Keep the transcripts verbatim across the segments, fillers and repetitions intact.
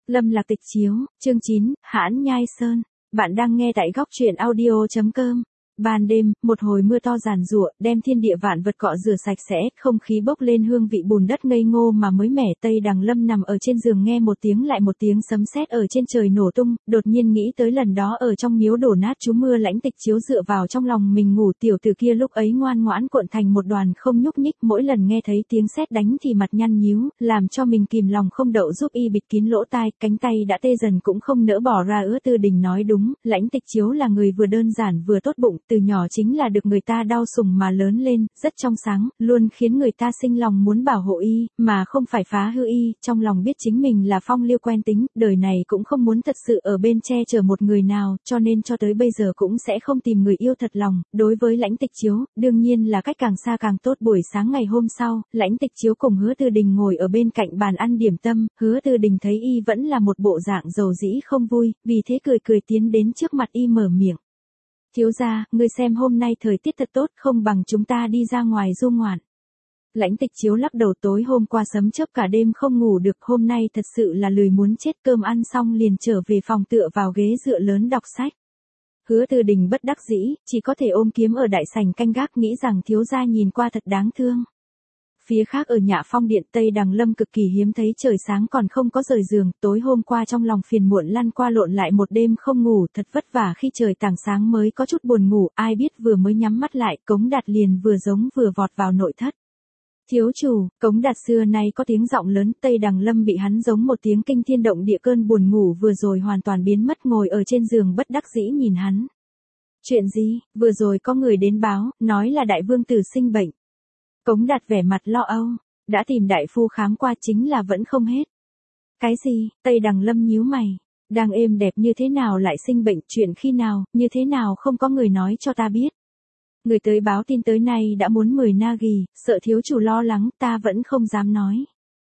Lâm Lạc Tịch chiếu, chương chín, Hãn Nhai Sơn. Bạn đang nghe tại góc truyện audio chấm com. Ban đêm, một hồi mưa to giàn giụa, đem thiên địa vạn vật cọ rửa sạch sẽ, không khí bốc lên hương vị bùn đất ngây ngô mà mới mẻ. Tây Đằng Lâm nằm ở trên giường nghe một tiếng lại một tiếng sấm sét ở trên trời nổ tung, đột nhiên nghĩ tới lần đó ở trong miếu đổ nát chú mưa. Lãnh Tịch chiếu dựa vào trong lòng mình ngủ, tiểu tử kia lúc ấy ngoan ngoãn cuộn thành một đoàn không nhúc nhích, mỗi lần nghe thấy tiếng sét đánh thì mặt nhăn nhíu, làm cho mình kìm lòng không đậu giúp y bịt kín lỗ tai, cánh tay đã tê dần cũng không nỡ bỏ ra. Ứa Tư Đình nói đúng, Lãnh Tịch chiếu là người vừa đơn giản vừa tốt bụng, từ nhỏ chính là được người ta đau sủng mà lớn lên, rất trong sáng, luôn khiến người ta sinh lòng muốn bảo hộ y, mà không phải phá hư y. Trong lòng biết chính mình là phong lưu quen tính, đời này cũng không muốn thật sự ở bên che chở một người nào, cho nên cho tới bây giờ cũng sẽ không tìm người yêu thật lòng. Đối với Lãnh Tịch chiếu, đương nhiên là cách càng xa càng tốt. Buổi sáng ngày hôm sau, Lãnh Tịch chiếu cùng Hứa Tư Đình ngồi ở bên cạnh bàn ăn điểm tâm, Hứa Tư Đình thấy y vẫn là một bộ dạng dầu dĩ không vui, vì thế cười cười tiến đến trước mặt y mở miệng. Thiếu gia, ngươi xem hôm nay thời tiết thật tốt, không bằng chúng ta đi ra ngoài du ngoạn. Lãnh Tịch chiếu lắc đầu, tối hôm qua sấm chớp cả đêm không ngủ được, hôm nay thật sự là lười muốn chết. Cơm ăn xong liền trở về phòng tựa vào ghế dựa lớn đọc sách. Hứa Tư Đình bất đắc dĩ, chỉ có thể ôm kiếm ở đại sảnh canh gác, nghĩ rằng thiếu gia nhìn qua thật đáng thương. Phía khác ở Nhạ Phong điện, Tây Đằng Lâm cực kỳ hiếm thấy trời sáng còn không có rời giường, tối hôm qua trong lòng phiền muộn lăn qua lộn lại một đêm không ngủ, thật vất vả khi trời tảng sáng mới có chút buồn ngủ, ai biết vừa mới nhắm mắt lại, Cống Đạt liền vừa giống vừa vọt vào nội thất. Thiếu chủ, Cống Đạt xưa nay có tiếng giọng lớn, Tây Đằng Lâm bị hắn giống một tiếng kinh thiên động địa, cơn buồn ngủ vừa rồi hoàn toàn biến mất, ngồi ở trên giường bất đắc dĩ nhìn hắn. Chuyện gì? Vừa rồi có người đến báo, nói là đại vương tử sinh bệnh. Cống Đạt vẻ mặt lo âu, đã tìm đại phu khám qua chính là vẫn không hết. Cái gì? Tây Đằng Lâm nhíu mày, đang êm đẹp như thế nào lại sinh bệnh, chuyện khi nào, như thế nào không có người nói cho ta biết. Người tới báo tin tới nay đã muốn mười na ghi, sợ thiếu chủ lo lắng, ta vẫn không dám nói.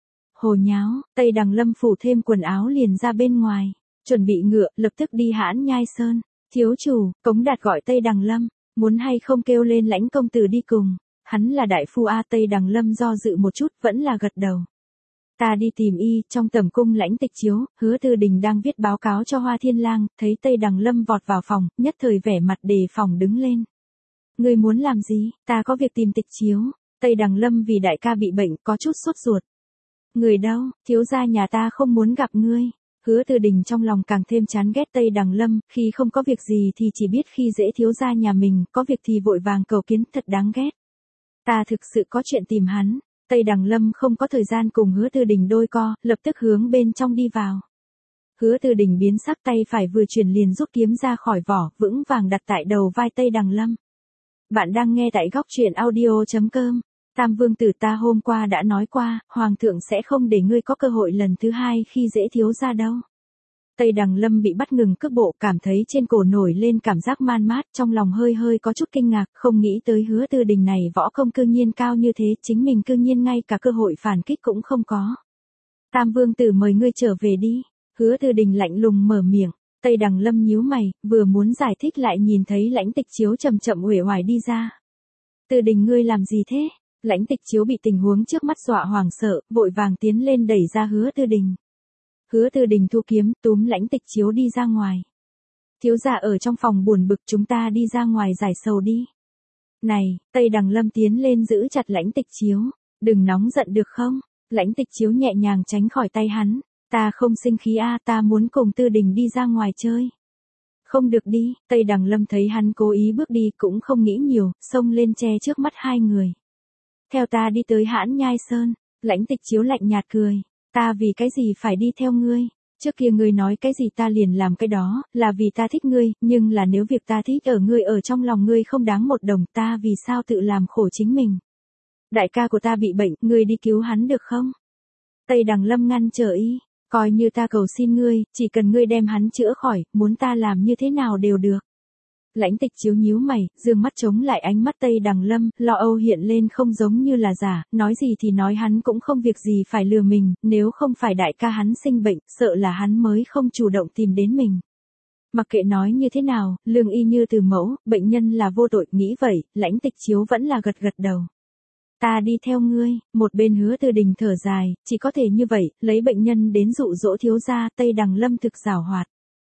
Hồ nháo, Tây Đằng Lâm phủ thêm quần áo liền ra bên ngoài, chuẩn bị ngựa, lập tức đi Hãn Nhai Sơn. Thiếu chủ, Cống Đạt gọi Tây Đằng Lâm, muốn hay không kêu lên Lãnh công tử đi cùng. Hắn là đại phu a. Tây Đằng Lâm do dự một chút, vẫn là gật đầu. Ta đi tìm y. Trong tầm cung Lãnh Tịch chiếu, Hứa Tư Đình đang viết báo cáo cho Hoa Thiên Lang, thấy Tây Đằng Lâm vọt vào phòng, nhất thời vẻ mặt đề phòng đứng lên. Ngươi muốn làm gì? Ta có việc tìm Tịch chiếu. Tây Đằng Lâm vì đại ca bị bệnh, có chút sốt ruột. Người đâu? Thiếu gia nhà ta không muốn gặp ngươi. Hứa Tư Đình trong lòng càng thêm chán ghét Tây Đằng Lâm, khi không có việc gì thì chỉ biết khi dễ thiếu gia nhà mình, có việc thì vội vàng cầu kiến, thật đáng ghét. Ta thực sự có chuyện tìm hắn. Tây Đằng Lâm không có thời gian cùng Hứa Tư Đình đôi co, lập tức hướng bên trong đi vào. Hứa Tư Đình biến sắc, tay phải vừa chuyển liền rút kiếm ra khỏi vỏ, vững vàng đặt tại đầu vai Tây Đằng Lâm. Bạn đang nghe tại góc truyện audio chấm com. Tam vương tử ta hôm qua đã nói qua, hoàng thượng sẽ không để ngươi có cơ hội lần thứ hai khi dễ thiếu gia đâu. Tây Đằng Lâm bị bắt ngừng cước bộ, cảm thấy trên cổ nổi lên cảm giác man mát, trong lòng hơi hơi có chút kinh ngạc, không nghĩ tới Hứa Tư Đình này võ công cư nhiên cao như thế, chính mình cư nhiên ngay cả cơ hội phản kích cũng không có. Tam vương tử mời ngươi trở về đi. Hứa Tư Đình lạnh lùng mở miệng. Tây Đằng Lâm nhíu mày, vừa muốn giải thích lại nhìn thấy Lãnh Tịch chiếu chậm chậm uể oải đi ra. Tư Đình ngươi làm gì thế? Lãnh Tịch chiếu bị tình huống trước mắt dọa hoảng sợ, vội vàng tiến lên đẩy ra Hứa Tư Đình. Hứa Tư Đình thu kiếm, túm Lãnh Tịch chiếu đi ra ngoài. Thiếu gia ở trong phòng buồn bực, chúng ta đi ra ngoài giải sầu đi. Này, Tây Đằng Lâm tiến lên giữ chặt Lãnh Tịch chiếu. Đừng nóng giận được không? Lãnh Tịch chiếu nhẹ nhàng tránh khỏi tay hắn. Ta không sinh khí a, ta muốn cùng Tư Đình đi ra ngoài chơi. Không được đi. Tây Đằng Lâm thấy hắn cố ý bước đi cũng không nghĩ nhiều, xông lên che trước mắt hai người. Theo ta đi tới Hãn Nhai Sơn. Lãnh Tịch chiếu lạnh nhạt cười. Ta vì cái gì phải đi theo ngươi? Trước kia ngươi nói cái gì ta liền làm cái đó, là vì ta thích ngươi, nhưng là nếu việc ta thích ở ngươi ở trong lòng ngươi không đáng một đồng, ta vì sao tự làm khổ chính mình? Đại ca của ta bị bệnh, ngươi đi cứu hắn được không? Tây Đằng Lâm ngăn trở y, coi như ta cầu xin ngươi, chỉ cần ngươi đem hắn chữa khỏi, muốn ta làm như thế nào đều được. Lãnh Tịch chiếu nhíu mày, dương mắt chống lại ánh mắt Tây Đằng Lâm, lo âu hiện lên không giống như là giả, nói gì thì nói hắn cũng không việc gì phải lừa mình, nếu không phải đại ca hắn sinh bệnh, sợ là hắn mới không chủ động tìm đến mình. Mặc kệ nói như thế nào, lương y như từ mẫu, bệnh nhân là vô tội, nghĩ vậy, Lãnh Tịch chiếu vẫn là gật gật đầu. Ta đi theo ngươi, một bên Hứa Từ Đình thở dài, chỉ có thể như vậy, lấy bệnh nhân đến dụ dỗ thiếu gia. Tây Đằng Lâm thực giảo hoạt.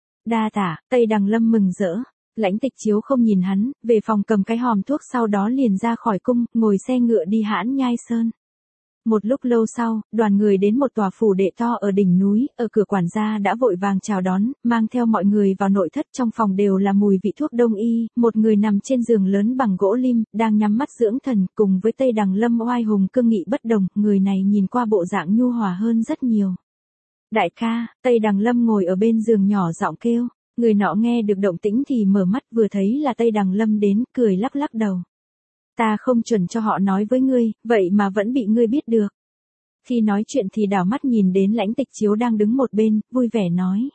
Đa tạ. Tây Đằng Lâm mừng rỡ. Lãnh Tịch Chiếu không nhìn hắn, về phòng cầm cái hòm thuốc sau đó liền ra khỏi cung, ngồi xe ngựa đi Hãn Nhai Sơn. Một lúc lâu sau, đoàn người đến một tòa phủ đệ to ở đỉnh núi, ở cửa quản gia đã vội vàng chào đón, mang theo mọi người vào nội thất. Trong phòng đều là mùi vị thuốc đông y, một người nằm trên giường lớn bằng gỗ lim, đang nhắm mắt dưỡng thần, cùng với Tây Đằng Lâm oai hùng cương nghị bất đồng, người này nhìn qua bộ dạng nhu hòa hơn rất nhiều. Đại ca. Tây Đằng Lâm ngồi ở bên giường nhỏ giọng kêu, người nọ nghe được động tĩnh thì mở mắt vừa thấy là Tây Đằng Lâm đến, cười lắc lắc đầu. Ta không chuẩn cho họ nói với ngươi, vậy mà vẫn bị ngươi biết được. Khi nói chuyện thì đảo mắt nhìn đến Lãnh Tịch Chiếu đang đứng một bên, vui vẻ nói.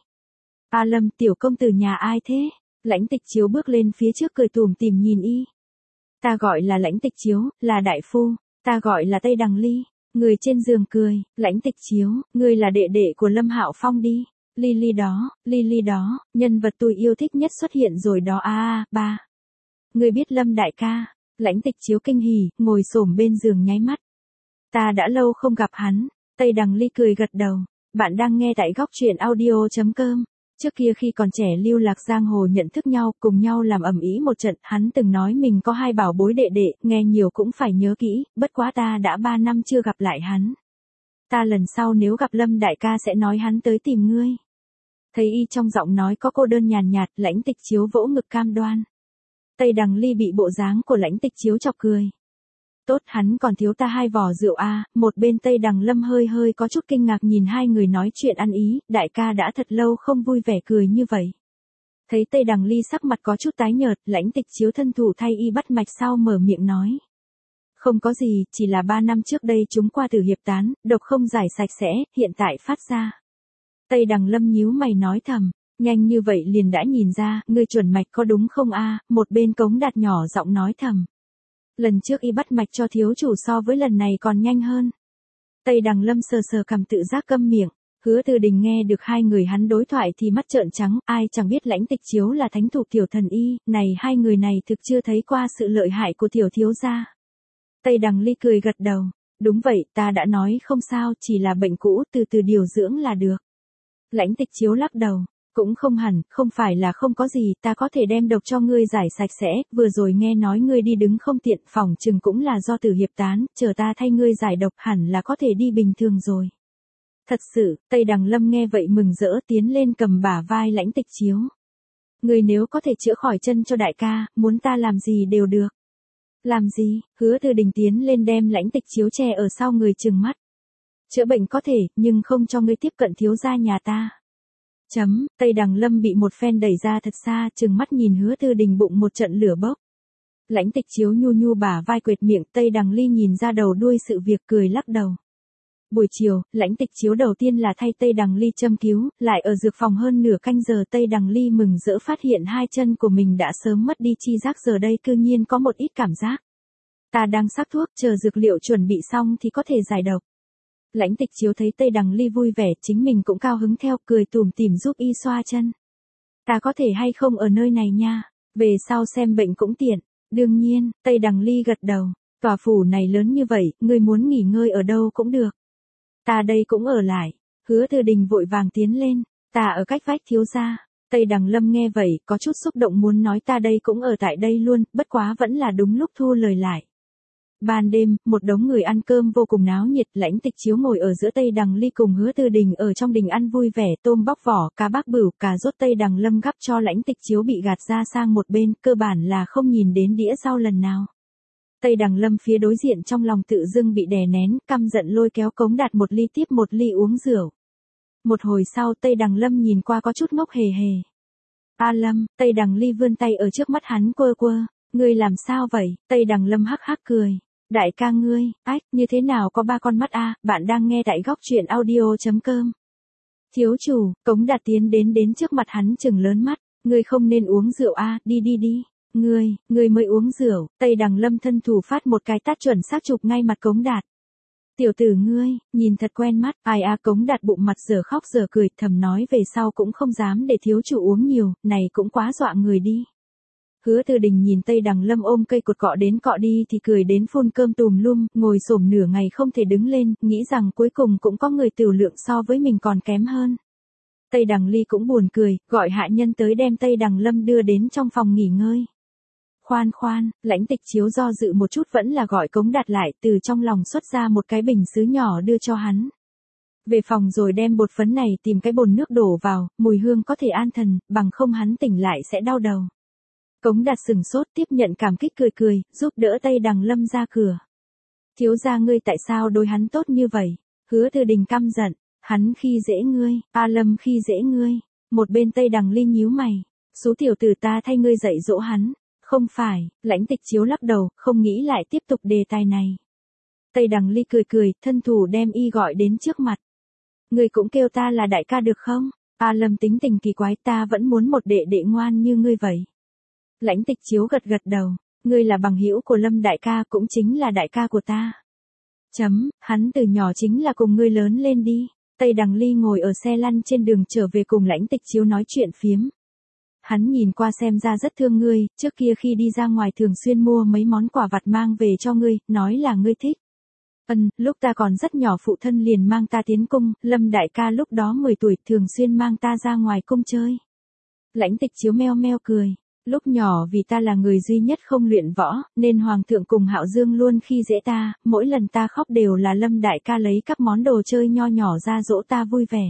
A Lâm, tiểu công tử nhà ai thế? Lãnh Tịch Chiếu bước lên phía trước cười tủm tỉm nhìn y. Ta gọi là Lãnh Tịch Chiếu, là đại phu, ta gọi là Tây Đằng Ly. Người trên giường cười, Lãnh Tịch Chiếu, ngươi là đệ đệ của Lâm Hạo Phong đi. Ly Ly đó, Ly Ly đó, nhân vật tôi yêu thích nhất xuất hiện rồi đó a à, ba. Ngươi biết Lâm đại ca? Lãnh Tịch Chiếu kinh hỉ, ngồi xổm bên giường nháy mắt. Ta đã lâu không gặp hắn. Tây Đằng Ly cười gật đầu. Bạn đang nghe tại góc truyện audio chấm com. Trước kia khi còn trẻ lưu lạc giang hồ nhận thức nhau, cùng nhau làm ầm ĩ một trận, hắn từng nói mình có hai bảo bối đệ đệ, nghe nhiều cũng phải nhớ kỹ, bất quá ta đã ba năm chưa gặp lại hắn. Ta lần sau nếu gặp Lâm đại ca sẽ nói hắn tới tìm ngươi. Thấy y trong giọng nói có cô đơn nhàn nhạt, Lãnh Tịch Chiếu vỗ ngực cam đoan. Tây Đằng Ly bị bộ dáng của Lãnh Tịch Chiếu chọc cười. Tốt, hắn còn thiếu ta hai vò rượu a. À. Một bên Tây Đằng Lâm hơi hơi có chút kinh ngạc nhìn hai người nói chuyện ăn ý, đại ca đã thật lâu không vui vẻ cười như vậy. Thấy Tây Đằng Ly sắc mặt có chút tái nhợt, Lãnh Tịch Chiếu thân thủ thay y bắt mạch sau mở miệng nói. Không có gì, chỉ là ba năm trước đây chúng qua tử hiệp tán, độc không giải sạch sẽ, hiện tại phát ra. Tây Đằng Lâm nhíu mày nói thầm, nhanh như vậy liền đã nhìn ra, ngươi chuẩn mạch có đúng không a? À? Một bên Cống Đạt nhỏ giọng nói thầm. Lần trước y bắt mạch cho thiếu chủ so với lần này còn nhanh hơn. Tây Đằng Lâm sờ sờ cằm tự giác câm miệng. Hứa Từ Đình nghe được hai người hắn đối thoại thì mắt trợn trắng, ai chẳng biết Lãnh Tịch Chiếu là thánh thủ tiểu thần y, này hai người này thực chưa thấy qua sự lợi hại của tiểu thiếu gia. Tây Đằng Ly cười gật đầu, đúng vậy, ta đã nói không sao, chỉ là bệnh cũ, từ từ điều dưỡng là được. Lãnh Tịch Chiếu lắc đầu, cũng không hẳn, không phải là không có gì, ta có thể đem độc cho ngươi giải sạch sẽ, vừa rồi nghe nói ngươi đi đứng không tiện, phòng chừng cũng là do tử hiệp tán, chờ ta thay ngươi giải độc hẳn là có thể đi bình thường rồi. Thật sự, Tây Đằng Lâm nghe vậy mừng rỡ tiến lên cầm bả vai Lãnh Tịch Chiếu. Ngươi nếu có thể chữa khỏi chân cho đại ca, muốn ta làm gì đều được. Làm gì? Hứa Từ Đình tiến lên đem Lãnh Tịch Chiếu che ở sau người trừng mắt. Chữa bệnh có thể, nhưng không cho ngươi tiếp cận thiếu gia nhà ta. Chấm, Tây Đằng Lâm bị một phen đẩy ra thật xa, trừng mắt nhìn Hứa Từ Đình bụng một trận lửa bốc. Lãnh Tịch Chiếu nhu nhu bả vai quệt miệng, Tây Đằng Ly nhìn ra đầu đuôi sự việc cười lắc đầu. Buổi chiều, Lãnh Tịch Chiếu đầu tiên là thay Tây Đằng Ly châm cứu, lại ở dược phòng hơn nửa canh giờ Tây Đằng Ly mừng rỡ phát hiện hai chân của mình đã sớm mất đi chi giác giờ đây cư nhiên có một ít cảm giác. Ta đang sắc thuốc, chờ dược liệu chuẩn bị xong thì có thể giải độc. Lãnh Tịch Chiếu thấy Tây Đằng Ly vui vẻ, chính mình cũng cao hứng theo, cười tủm tỉm giúp y xoa chân. Ta có thể hay không ở nơi này nha, về sau xem bệnh cũng tiện. Đương nhiên, Tây Đằng Ly gật đầu, tòa phủ này lớn như vậy, ngươi muốn nghỉ ngơi ở đâu cũng được. Ta đây cũng ở lại. Hứa Từ Đình vội vàng tiến lên, ta ở cách vách thiếu gia. Tây Đằng Lâm nghe vậy, có chút xúc động muốn nói ta đây cũng ở tại đây luôn, bất quá vẫn là đúng lúc thu lời lại. Ban đêm, một đống người ăn cơm vô cùng náo nhiệt, Lãnh Tịch Chiếu ngồi ở giữa Tây Đằng Ly cùng Hứa Từ Đình ở trong đình ăn vui vẻ, tôm bóc vỏ, cá bác bửu, cà rốt Tây Đằng Lâm gắp cho Lãnh Tịch Chiếu bị gạt ra sang một bên, cơ bản là không nhìn đến đĩa rau lần nào. Tây Đằng Lâm phía đối diện trong lòng tự dưng bị đè nén, căm giận lôi kéo Cống Đạt một ly tiếp một ly uống rượu. Một hồi sau Tây Đằng Lâm nhìn qua có chút ngốc hề hề. A Lâm, Tây Đằng Ly vươn tay ở trước mắt hắn quơ quơ, ngươi làm sao vậy? Tây Đằng Lâm hắc hắc cười. Đại ca ngươi, ách, như thế nào có ba con mắt a? À? Bạn đang nghe tại góc truyện audio chấm com. Thiếu chủ, Cống Đạt tiến đến đến trước mặt hắn trừng lớn mắt, ngươi không nên uống rượu a, à? Đi đi đi. Ngươi, ngươi mới uống rượu. Tây Đằng Lâm thân thủ phát một cái tát chuẩn xác chụp ngay mặt Cống Đạt. Tiểu tử ngươi, nhìn thật quen mắt, ai a. Cống Đạt bụng mặt giờ khóc giờ cười, thầm nói về sau cũng không dám để thiếu chủ uống nhiều, này cũng quá dọa người đi. Hứa Từ Đình nhìn Tây Đằng Lâm ôm cây cột cọ đến cọ đi thì cười đến phun cơm tùm lum, ngồi xổm nửa ngày không thể đứng lên, nghĩ rằng cuối cùng cũng có người tiểu lượng so với mình còn kém hơn. Tây Đằng Ly cũng buồn cười, gọi hạ nhân tới đem Tây Đằng Lâm đưa đến trong phòng nghỉ ngơi. Khoan khoan, Lãnh Tịch Chiếu do dự một chút vẫn là gọi Cống Đạt lại, từ trong lòng xuất ra một cái bình sứ nhỏ đưa cho hắn. Về phòng rồi đem bột phấn này tìm cái bồn nước đổ vào, mùi hương có thể an thần, bằng không hắn tỉnh lại sẽ đau đầu. Cống Đạt sừng sốt tiếp nhận cảm kích cười cười, giúp đỡ Tây Đằng Lâm ra cửa. Thiếu gia ngươi tại sao đối hắn tốt như vậy? Hứa Từ Đình căm giận, hắn khi dễ ngươi, A Lâm khi dễ ngươi. Một bên Tây Đằng Ly nhíu mày, số tiểu tử ta thay ngươi dạy dỗ hắn. Không phải, Lãnh Tịch Chiếu lắc đầu, không nghĩ lại tiếp tục đề tài này. Tây Đằng Ly cười cười, thân thủ đem y gọi đến trước mặt. Ngươi cũng kêu ta là đại ca được không? A Lâm tính tình kỳ quái, ta vẫn muốn một đệ đệ ngoan như ngươi vậy. Lãnh Tịch Chiếu gật gật đầu, ngươi là bằng hữu của Lâm đại ca cũng chính là đại ca của ta. Chấm, hắn từ nhỏ chính là cùng ngươi lớn lên đi. Tây Đằng Ly ngồi ở xe lăn trên đường trở về cùng Lãnh Tịch Chiếu nói chuyện phiếm. Hắn nhìn qua xem ra rất thương ngươi, trước kia khi đi ra ngoài thường xuyên mua mấy món quà vặt mang về cho ngươi, nói là ngươi thích. Ừm, lúc ta còn rất nhỏ phụ thân liền mang ta tiến cung, Lâm đại ca lúc đó mười tuổi thường xuyên mang ta ra ngoài cung chơi. Lãnh Tịch Chiếu meo meo cười, lúc nhỏ vì ta là người duy nhất không luyện võ, nên Hoàng thượng cùng Hạo Dương luôn khi dễ ta, mỗi lần ta khóc đều là Lâm đại ca lấy các món đồ chơi nho nhỏ ra dỗ ta vui vẻ.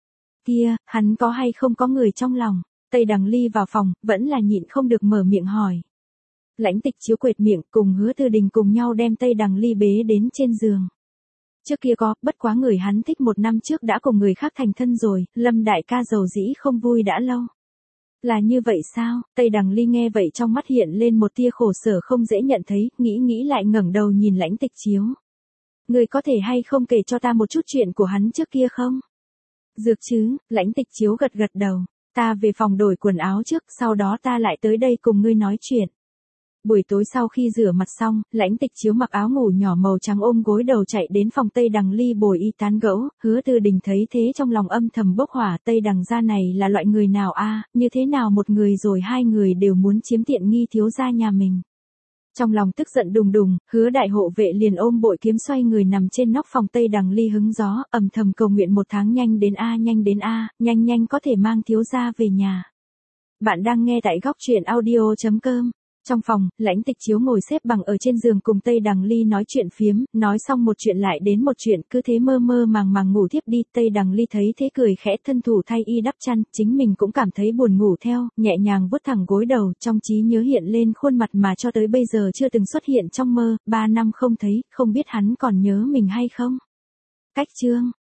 Kia, hắn có hay không có người trong lòng? Tây Đằng Ly vào phòng, vẫn là nhịn không được mở miệng hỏi. Lãnh Tịch Chiếu quệt miệng, cùng Hứa Từ Đình cùng nhau đem Tây Đằng Ly bế đến trên giường. Trước kia có, bất quá người hắn thích một năm trước đã cùng người khác thành thân rồi, Lâm đại ca giàu dĩ không vui đã lâu. Là như vậy sao? Tây Đằng Ly nghe vậy trong mắt hiện lên một tia khổ sở không dễ nhận thấy, nghĩ nghĩ lại ngẩng đầu nhìn Lãnh Tịch Chiếu. Người có thể hay không kể cho ta một chút chuyện của hắn trước kia không? Dược chứ, Lãnh Tịch Chiếu gật gật đầu. Ta về phòng đổi quần áo trước, sau đó ta lại tới đây cùng ngươi nói chuyện. Buổi tối sau khi rửa mặt xong, Lãnh Tịch Chiếu mặc áo ngủ nhỏ màu trắng ôm gối đầu chạy đến phòng Tây Đằng Ly bồi y tán gẫu, Hứa Từ Đình thấy thế trong lòng âm thầm bốc hỏa, Tây Đằng gia này là loại người nào a, như thế nào một người rồi hai người đều muốn chiếm tiện nghi thiếu gia nhà mình. Trong lòng tức giận đùng đùng, Hứa đại hộ vệ liền ôm bội kiếm xoay người nằm trên nóc phòng Tây Đằng Ly hứng gió, ầm thầm cầu nguyện một tháng nhanh đến a, nhanh đến a, nhanh nhanh có thể mang thiếu gia về nhà. Bạn đang nghe tại góc truyện audio chấm com. Trong phòng, Lãnh Tịch Chiếu ngồi xếp bằng ở trên giường cùng Tây Đằng Ly nói chuyện phiếm, nói xong một chuyện lại đến một chuyện, cứ thế mơ mơ màng màng ngủ thiếp đi. Tây Đằng Ly thấy thế cười khẽ thân thủ thay y đắp chăn, chính mình cũng cảm thấy buồn ngủ theo, nhẹ nhàng vuốt thẳng gối đầu, trong trí nhớ hiện lên khuôn mặt mà cho tới bây giờ chưa từng xuất hiện trong mơ, ba năm không thấy, không biết hắn còn nhớ mình hay không. Cách chương